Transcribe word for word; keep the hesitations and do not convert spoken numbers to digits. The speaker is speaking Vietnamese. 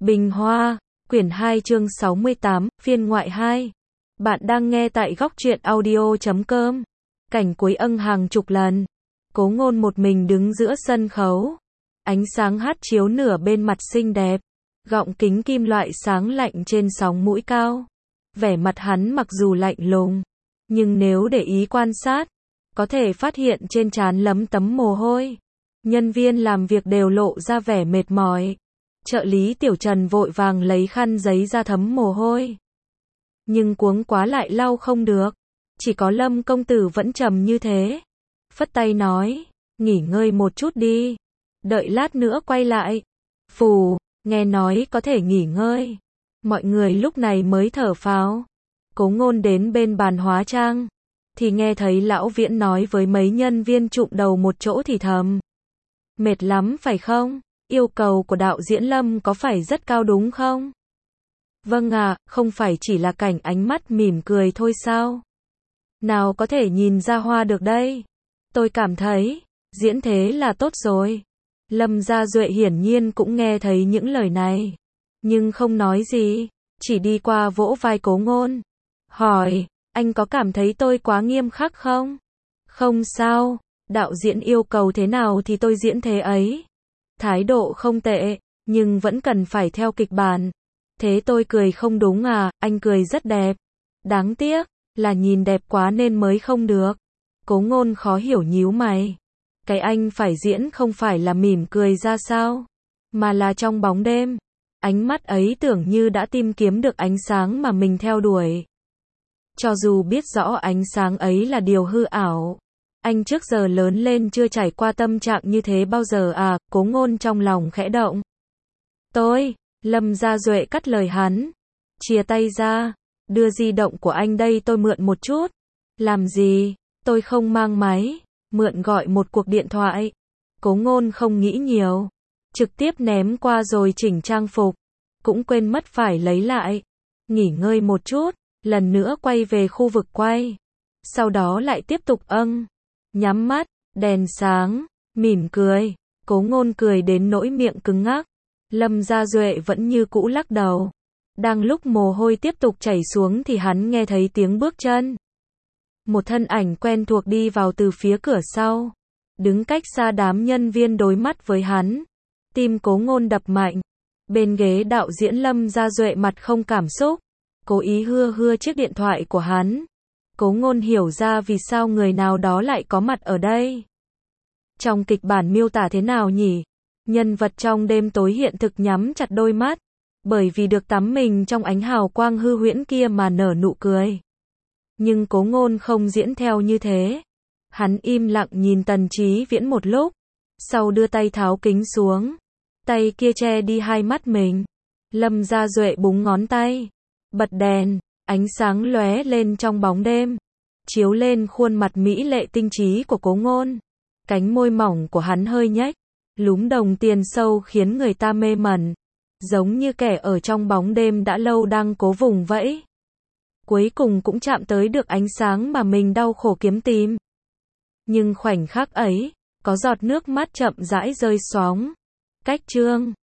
Bình Hoa, quyển hai chương sáu mươi tám, phiên ngoại hai. Bạn đang nghe tại góc truyện audio chấm com. Cảnh cuối âng hàng chục lần. Cố Ngôn một mình đứng giữa sân khấu. Ánh sáng hát chiếu nửa bên mặt xinh đẹp. Gọng kính kim loại sáng lạnh trên sóng mũi cao. Vẻ mặt hắn mặc dù lạnh lùng, nhưng nếu để ý quan sát, có thể phát hiện trên trán lấm tấm mồ hôi. Nhân viên làm việc đều lộ ra vẻ mệt mỏi. Trợ lý Tiểu Trần vội vàng lấy khăn giấy ra thấm mồ hôi. Nhưng cuống quá lại lau không được. Chỉ có Lâm công tử vẫn trầm như thế. Phất tay nói, nghỉ ngơi một chút đi. Đợi lát nữa quay lại. Phù, nghe nói có thể nghỉ ngơi. Mọi người lúc này mới thở phào. Cố Ngôn đến bên bàn hóa trang, thì nghe thấy lão Viễn nói với mấy nhân viên chụm đầu một chỗ thì thầm. Mệt lắm phải không? Yêu cầu của đạo diễn Lâm có phải rất cao đúng không? Vâng ạ, à, không phải chỉ là cảnh ánh mắt mỉm cười thôi sao? Nào có thể nhìn ra hoa được đây? Tôi cảm thấy, diễn thế là tốt rồi. Lâm Gia Duệ hiển nhiên cũng nghe thấy những lời này, nhưng không nói gì, chỉ đi qua vỗ vai Cố Ngôn. Hỏi, anh có cảm thấy tôi quá nghiêm khắc không? Không sao, đạo diễn yêu cầu thế nào thì tôi diễn thế ấy. Thái độ không tệ, nhưng vẫn cần phải theo kịch bản. Thế tôi cười không đúng à, anh cười rất đẹp. Đáng tiếc, là nhìn đẹp quá nên mới không được. Cố Ngôn khó hiểu nhíu mày. Cái anh phải diễn không phải là mỉm cười ra sao, mà là trong bóng đêm. Ánh mắt ấy tưởng như đã tìm kiếm được ánh sáng mà mình theo đuổi. Cho dù biết rõ ánh sáng ấy là điều hư ảo, anh trước giờ lớn lên chưa trải qua tâm trạng như thế bao giờ à, Cố Ngôn trong lòng khẽ động. Tôi, Lâm Gia Duệ cắt lời hắn. Chia tay ra, đưa di động của anh đây tôi mượn một chút. Làm gì, tôi không mang máy, mượn gọi một cuộc điện thoại. Cố Ngôn không nghĩ nhiều, trực tiếp ném qua rồi chỉnh trang phục. Cũng quên mất phải lấy lại. Nghỉ ngơi một chút, lần nữa quay về khu vực quay. Sau đó lại tiếp tục âng. Nhắm mắt, đèn sáng, mỉm cười. Cố Ngôn cười đến nỗi miệng cứng ngắc. Lâm Gia Duệ vẫn như cũ lắc đầu. Đang lúc mồ hôi tiếp tục chảy xuống thì hắn nghe thấy tiếng bước chân. Một thân ảnh quen thuộc đi vào từ phía cửa sau. Đứng cách xa đám nhân viên đối mắt với hắn. Tim Cố Ngôn đập mạnh. Bên ghế đạo diễn Lâm Gia Duệ mặt không cảm xúc. Cố ý hưa hưa chiếc điện thoại của hắn. Cố Ngôn hiểu ra vì sao người nào đó lại có mặt ở đây. Trong kịch bản miêu tả thế nào nhỉ? Nhân vật trong đêm tối hiện thực nhắm chặt đôi mắt, bởi vì được tắm mình trong ánh hào quang hư huyễn kia mà nở nụ cười. Nhưng Cố Ngôn không diễn theo như thế. Hắn im lặng nhìn Tần Chí Viễn một lúc, sau đưa tay tháo kính xuống. Tay kia che đi hai mắt mình. Lâm Gia Duệ búng ngón tay, bật đèn, ánh sáng lóe lên trong bóng đêm, chiếu lên khuôn mặt mỹ lệ tinh trí của Cố Ngôn. Cánh môi mỏng của hắn hơi nhếch, lúm đồng tiền sâu khiến người ta mê mẩn, giống như kẻ ở trong bóng đêm đã lâu đang cố vùng vẫy. Cuối cùng cũng chạm tới được ánh sáng mà mình đau khổ kiếm tìm. Nhưng khoảnh khắc ấy, có giọt nước mắt chậm rãi rơi xuống. Cách chương